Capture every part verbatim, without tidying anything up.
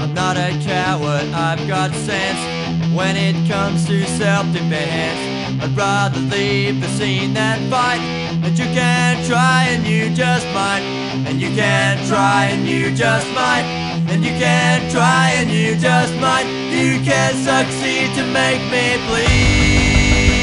I'm not a coward, I've got sense when it comes to self-defense. I'd rather leave the scene than fight. And you can try and you just might. And you can try and you just might. And you can try and you just might. You can succeed to make me bleed.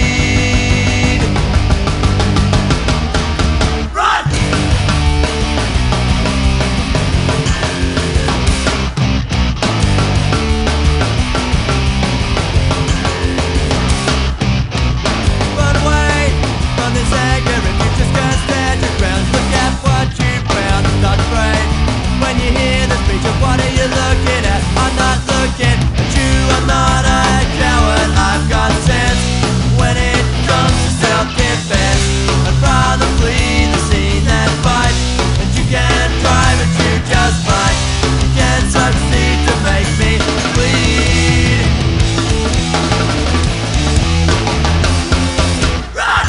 What are you looking at? I'm not looking at you, I'm not a coward. I've got sense when it comes to self-defense. I'd rather flee the scene than fight. And you can try but you just might. You can succeed to make me bleed. Run!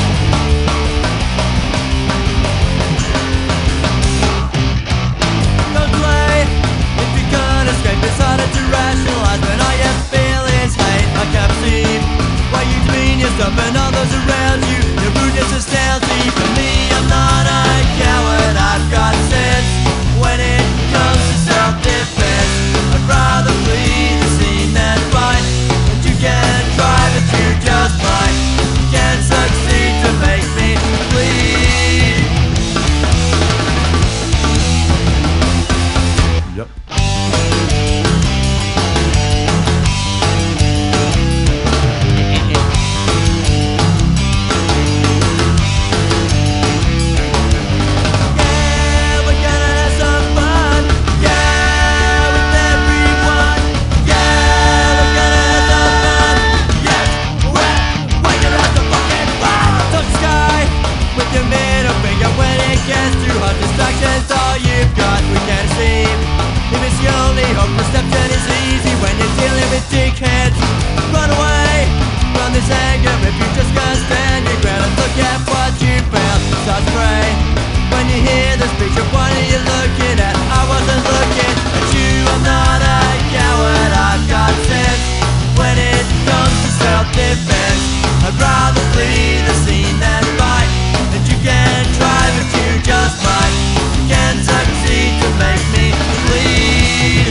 Don't play. It's harder to rationalize when all you feel is hate. I can't perceive why you demean yourself and all those around you. Your rudeness is stealthy. For me, I'm not a coward. I've got sense when it comes to self-defense. I'd rather flee the scene than fight. And you can try, but you just might. You can't succeed to make me bleed. Yep. Distraction's all you've got, we can't see. If it's the only hope, perception is easy when you're dealing with dickheads. Run away from this anger if you just can't stand your ground. And look at what you found, start to pray. When you hear the speech of what are you looking at? I wasn't looking at you, I'm not a coward. I've got sense when it comes to self-defense. I'd rather flee the scene than fight. And you can try but you just might. You can succeed to make me bleed.